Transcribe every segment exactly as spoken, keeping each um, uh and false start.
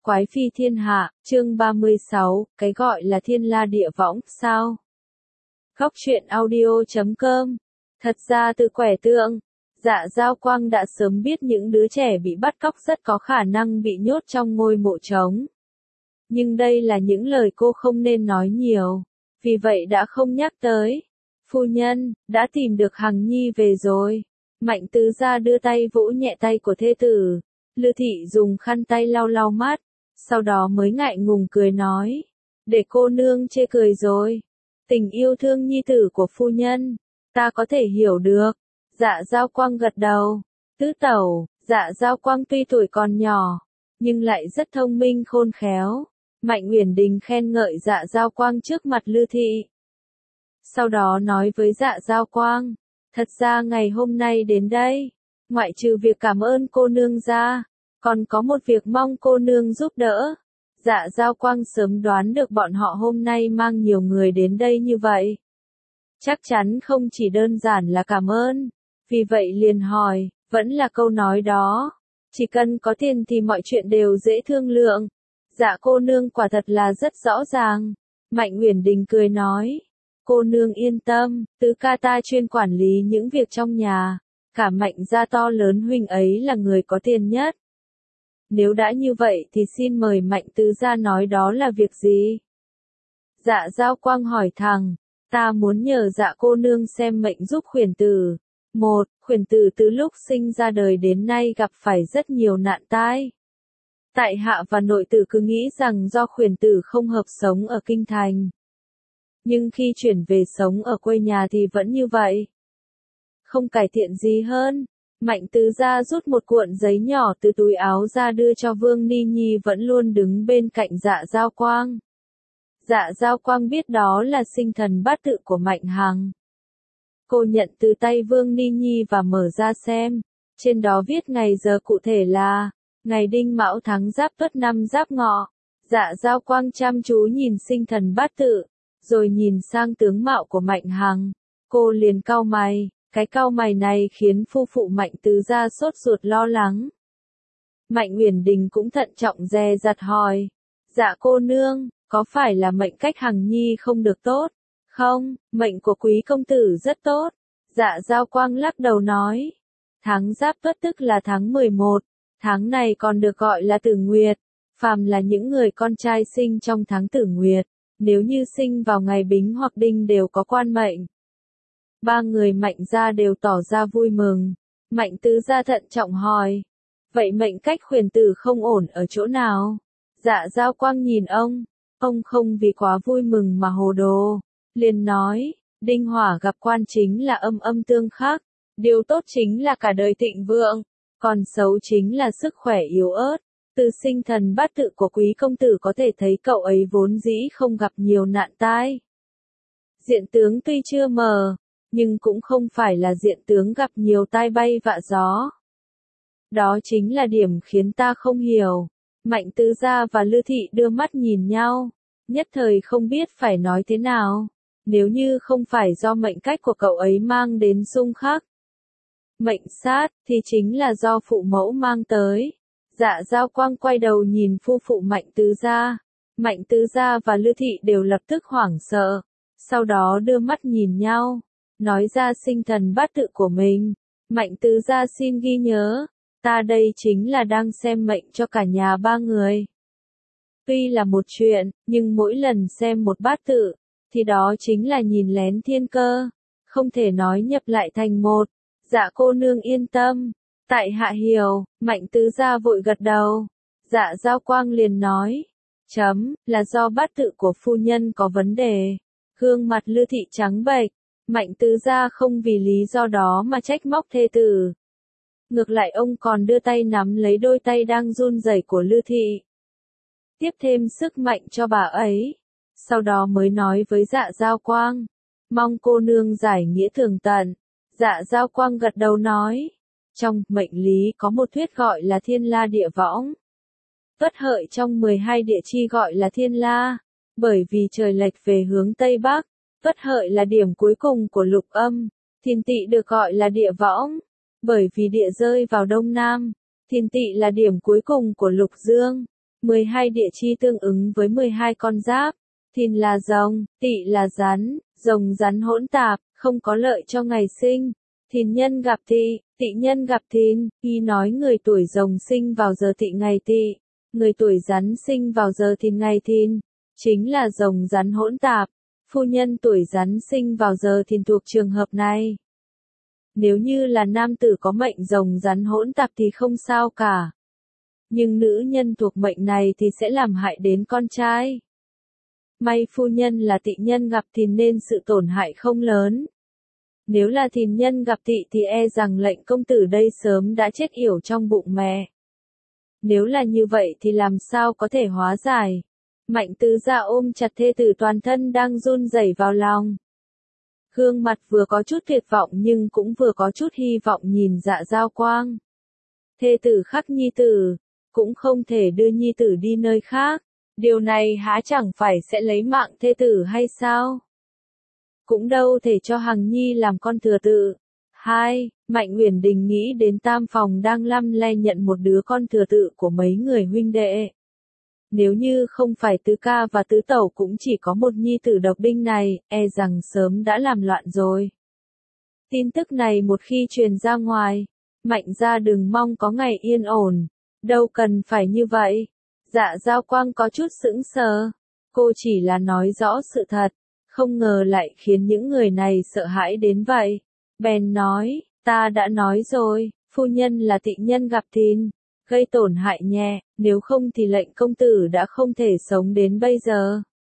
Quái phi thiên hạ, chương ba mươi sáu, cái gọi là thiên la địa võng, sao? Góc truyện audio chấm com. Thật ra từ quẻ tượng, Dạ Dao Quang đã sớm biết những đứa trẻ bị bắt cóc rất có khả năng bị nhốt trong ngôi mộ trống. Nhưng đây là những lời cô không nên nói nhiều, vì vậy đã không nhắc tới. Phu nhân, đã tìm được Hằng Nhi về rồi. Mạnh Tứ Gia đưa tay vỗ nhẹ tay của thê tử. Lư Thị dùng khăn tay lau lau mắt, sau đó mới ngại ngùng cười nói, để cô nương chê cười rồi. Tình yêu thương nhi tử của phu nhân, ta có thể hiểu được. Dạ Dao Quang gật đầu. Tứ tẩu, Dạ Dao Quang tuy tuổi còn nhỏ, nhưng lại rất thông minh khôn khéo. Mạnh Uyển Đình khen ngợi Dạ Dao Quang trước mặt Lư Thị. Sau đó nói với Dạ Dao Quang, thật ra ngày hôm nay đến đây, ngoại trừ việc cảm ơn cô nương ra, còn có một việc mong cô nương giúp đỡ. Dạ Dao Quang sớm đoán được bọn họ hôm nay mang nhiều người đến đây như vậy. Chắc chắn không chỉ đơn giản là cảm ơn, vì vậy liền hỏi, vẫn là câu nói đó, chỉ cần có tiền thì mọi chuyện đều dễ thương lượng. Dạ cô nương quả thật là rất rõ ràng. Mạnh Uyển Đình cười nói, cô nương yên tâm, Tứ ca ta chuyên quản lý những việc trong nhà, cả Mạnh gia to lớn huynh ấy là người có tiền nhất. Nếu đã như vậy thì xin mời Mạnh Tứ gia nói đó là việc gì? Dạ Dao Quang hỏi thẳng, ta muốn nhờ Dạ cô nương xem mệnh giúp Khuyển tử. Một, Khuyển tử từ lúc sinh ra đời đến nay gặp phải rất nhiều nạn tai. Tại hạ và nội tử cứ nghĩ rằng do Khuyển tử không hợp sống ở kinh thành. Nhưng khi chuyển về sống ở quê nhà thì vẫn như vậy. Không cải thiện gì hơn. Mạnh Tứ gia rút một cuộn giấy nhỏ từ túi áo ra đưa cho Vương Ni Nhi vẫn luôn đứng bên cạnh Dạ Dao Quang. Dạ Dao Quang biết đó là sinh thần bát tự của Mạnh Hằng. Cô nhận từ tay Vương Ni Nhi và mở ra xem. Trên đó viết ngày giờ cụ thể là ngày Đinh Mão tháng Giáp Tuất năm Giáp Ngọ. Dạ Dao Quang chăm chú nhìn sinh thần bát tự, rồi nhìn sang tướng mạo của Mạnh Hằng. Cô liền cau mày. Cái cau mày này khiến phu phụ Mạnh Tứ gia sốt ruột lo lắng. Mạnh Uyển Đình cũng thận trọng dè dặt hỏi, dạ cô nương, có phải là mệnh cách Hằng Nhi không được tốt? Không, mệnh của quý công tử rất tốt. Dạ Dao Quang lắc đầu nói, tháng Giáp Tuất tức là tháng mười một, tháng này còn được gọi là Tử Nguyệt. Phàm là những người con trai sinh trong tháng Tử Nguyệt, nếu như sinh vào ngày Bính hoặc Đinh đều có quan mệnh. Ba người Mạnh gia đều tỏ ra vui mừng. Mạnh Tứ gia thận trọng hỏi, vậy mệnh cách Khuyển tử không ổn ở chỗ nào? Dạ Dao Quang nhìn ông, ông không vì quá vui mừng mà hồ đồ, liền nói, Đinh Hỏa gặp quan chính là âm âm tương khắc, điều tốt chính là cả đời thịnh vượng, còn xấu chính là sức khỏe yếu ớt. Từ sinh thần bát tự của quý công tử có thể thấy cậu ấy vốn dĩ không gặp nhiều nạn tai. Diện tướng tuy chưa mờ, nhưng cũng không phải là diện tướng gặp nhiều tai bay vạ gió. Đó chính là điểm khiến ta không hiểu. Mạnh Tứ gia và Lư Thị đưa mắt nhìn nhau, nhất thời không biết phải nói thế nào. Nếu như không phải do mệnh cách của cậu ấy mang đến xung khắc, mệnh sát, thì chính là do phụ mẫu mang tới. Dạ Dao Quang quay đầu nhìn phu phụ Mạnh Tứ gia. Mạnh Tứ gia và Lư Thị đều lập tức hoảng sợ, sau đó đưa mắt nhìn nhau, nói ra sinh thần bát tự của mình. Mạnh Tứ gia xin ghi nhớ, ta đây chính là đang xem mệnh cho cả nhà ba người. Tuy là một chuyện, nhưng mỗi lần xem một bát tự, thì đó chính là nhìn lén thiên cơ, không thể nói nhập lại thành một. Dạ cô nương yên tâm, tại hạ hiểu. Mạnh Tứ gia vội gật đầu. Dạ Dao Quang liền nói, chấm, là do bát tự của phu nhân có vấn đề. Gương mặt Lư Thị trắng bệch. Mạnh Tứ gia không vì lý do đó mà trách móc thê tử. Ngược lại ông còn đưa tay nắm lấy đôi tay đang run rẩy của Lư Thị, tiếp thêm sức mạnh cho bà ấy. Sau đó mới nói với Dạ Dao Quang, mong cô nương giải nghĩa tường tận. Dạ Dao Quang gật đầu nói, trong mệnh lý có một thuyết gọi là thiên la địa võng. Tuất hợi trong mười hai địa chi gọi là thiên la, bởi vì trời lệch về hướng Tây Bắc. Tuất hợi là điểm cuối cùng của lục âm, thiên tỵ được gọi là địa võng, bởi vì địa rơi vào đông nam. Thiên tỵ là điểm cuối cùng của lục dương, mười hai địa chi tương ứng với mười hai con giáp. Thìn là rồng, Tỵ là rắn, rồng rắn hỗn tạp, không có lợi cho ngày sinh. Thìn nhân gặp Tỵ, Tỵ nhân gặp Thìn, y nói người tuổi rồng sinh vào giờ Tỵ ngày Tỵ, người tuổi rắn sinh vào giờ Thìn ngày Thìn, chính là rồng rắn hỗn tạp. Phu nhân tuổi rắn sinh vào giờ Thìn thuộc trường hợp này. Nếu như là nam tử có mệnh rồng rắn hỗn tạp thì không sao cả. Nhưng nữ nhân thuộc mệnh này thì sẽ làm hại đến con trai. May phu nhân là Tỵ nhân gặp Thìn nên sự tổn hại không lớn. Nếu là Thìn nhân gặp Tỵ thì e rằng lệnh công tử đây sớm đã chết yểu trong bụng mẹ. Nếu là như vậy thì làm sao có thể hóa giải. Mạnh tứ gia ôm chặt thê tử toàn thân đang run rẩy vào lòng. Gương mặt vừa có chút tuyệt vọng nhưng cũng vừa có chút hy vọng nhìn Dạ Dao Quang. Thê tử khắc nhi tử, cũng không thể đưa nhi tử đi nơi khác. Điều này há chẳng phải sẽ lấy mạng thê tử hay sao? Cũng đâu thể cho Hằng Nhi làm con thừa tự. Hai, Mạnh Uyển Đình nghĩ đến tam phòng đang lăm le nhận một đứa con thừa tự của mấy người huynh đệ. Nếu như không phải tứ ca và tứ tẩu cũng chỉ có một nhi tử độc đinh này, e rằng sớm đã làm loạn rồi. Tin tức này một khi truyền ra ngoài, Mạnh gia đừng mong có ngày yên ổn, đâu cần phải như vậy. Dạ Dao Quang có chút sững sờ, cô chỉ là nói rõ sự thật, không ngờ lại khiến những người này sợ hãi đến vậy. Bèn nói, ta đã nói rồi, phu nhân là Tỵ nhân gặp Thìn, gây tổn hại nhẹ, nếu không thì lệnh công tử đã không thể sống đến bây giờ.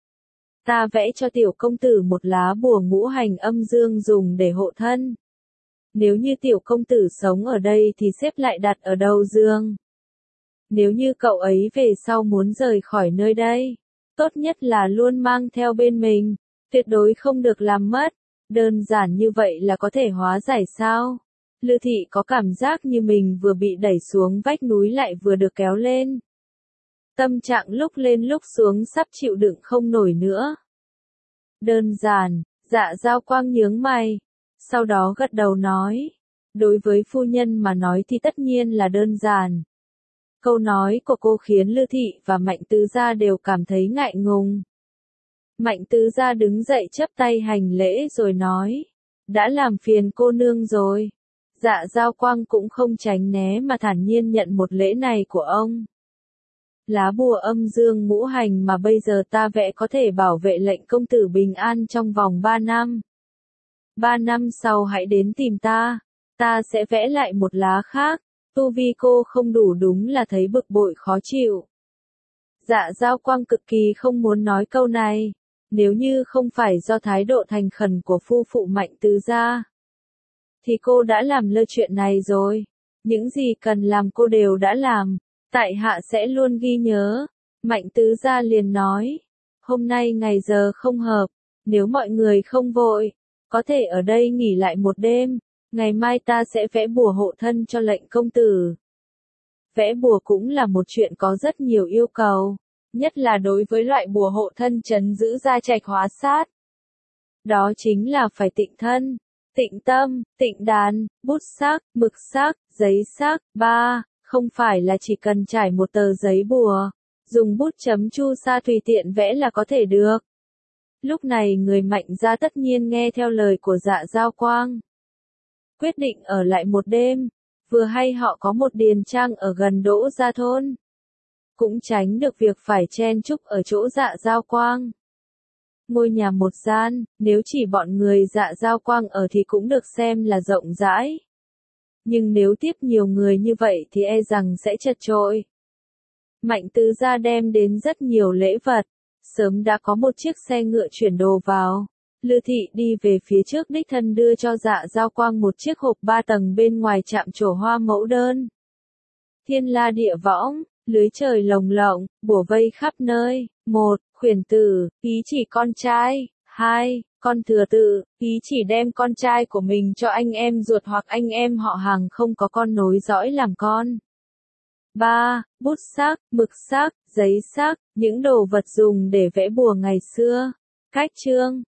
Ta vẽ cho tiểu công tử một lá bùa ngũ hành âm dương dùng để hộ thân. Nếu như tiểu công tử sống ở đây thì xếp lại đặt ở đầu giường. Nếu như cậu ấy về sau muốn rời khỏi nơi đây, tốt nhất là luôn mang theo bên mình, tuyệt đối không được làm mất. Đơn giản như vậy là có thể hóa giải sao? Lư Thị có cảm giác như mình vừa bị đẩy xuống vách núi lại vừa được kéo lên. Tâm trạng lúc lên lúc xuống sắp chịu đựng không nổi nữa. Đơn giản, Dạ Dao Quang nhướng mày, sau đó gật đầu nói. Đối với phu nhân mà nói thì tất nhiên là đơn giản. Câu nói của cô khiến Lư Thị và Mạnh Tứ Gia đều cảm thấy ngại ngùng. Mạnh Tứ Gia đứng dậy chắp tay hành lễ rồi nói. Đã làm phiền cô nương rồi. Dạ Dao Quang cũng không tránh né mà thản nhiên nhận một lễ này của ông. Lá bùa âm dương ngũ hành mà bây giờ ta vẽ có thể bảo vệ lệnh công tử bình an trong vòng ba năm. Ba năm sau hãy đến tìm ta, ta sẽ vẽ lại một lá khác. Tu vi cô không đủ đúng là thấy bực bội khó chịu. Dạ Dao Quang cực kỳ không muốn nói câu này, nếu như không phải do thái độ thành khẩn của phu phụ Mạnh Tứ Gia, thì cô đã làm lơ chuyện này rồi. Những gì cần làm cô đều đã làm, tại hạ sẽ luôn ghi nhớ. Mạnh Tứ Gia liền nói, hôm nay ngày giờ không hợp, nếu mọi người không vội, có thể ở đây nghỉ lại một đêm. Ngày mai ta sẽ vẽ bùa hộ thân cho lệnh công tử. Vẽ bùa cũng là một chuyện có rất nhiều yêu cầu, nhất là đối với loại bùa hộ thân trấn giữ gia trạch hóa sát. Đó chính là phải tịnh thân, tịnh tâm, tịnh đàn, bút sắc, mực sắc, giấy sắc. Ba, không phải là chỉ cần trải một tờ giấy bùa, dùng bút chấm chu sa tùy tiện vẽ là có thể được. Lúc này người Mạnh gia tất nhiên nghe theo lời của Dạ Dao Quang. Quyết định ở lại một đêm, vừa hay họ có một điền trang ở gần Đỗ Gia thôn. Cũng tránh được việc phải chen chúc ở chỗ Dạ Dao Quang. Ngôi nhà một gian, nếu chỉ bọn người Dạ Dao Quang ở thì cũng được xem là rộng rãi. Nhưng nếu tiếp nhiều người như vậy thì e rằng sẽ chật chội. Mạnh Tứ Gia đem đến rất nhiều lễ vật, sớm đã có một chiếc xe ngựa chuyển đồ vào. Lư Thị đi về phía trước đích thân đưa cho Dạ Dao Quang một chiếc hộp ba tầng bên ngoài chạm trổ hoa mẫu đơn. Thiên la địa võng, lưới trời lồng lộng, bủa vây khắp nơi. Một, khuyển tử, ý chỉ con trai. Hai, con thừa tự, ý chỉ đem con trai của mình cho anh em ruột hoặc anh em họ hàng không có con nối dõi làm con. Ba, bút sắc, mực sắc, giấy sắc, những đồ vật dùng để vẽ bùa ngày xưa. Cách chương